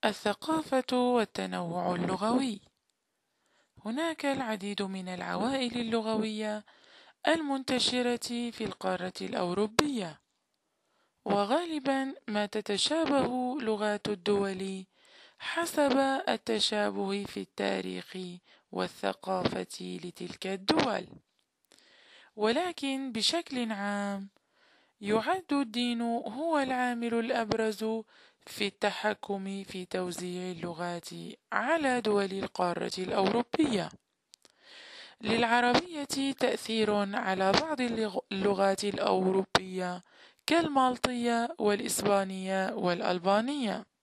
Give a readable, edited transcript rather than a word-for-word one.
الثقافة والتنوع اللغوي. هناك العديد من العوائل اللغوية المنتشرة في القارة الأوروبية، وغالبا ما تتشابه لغات الدول حسب التشابه في التاريخ والثقافة لتلك الدول. ولكن بشكل عام يعد الدين هو العامل الأبرز في التحكم في توزيع اللغات على دول القارة الأوروبية. للعربية تأثير على بعض اللغات الأوروبية كالمالطية والإسبانية والألبانية،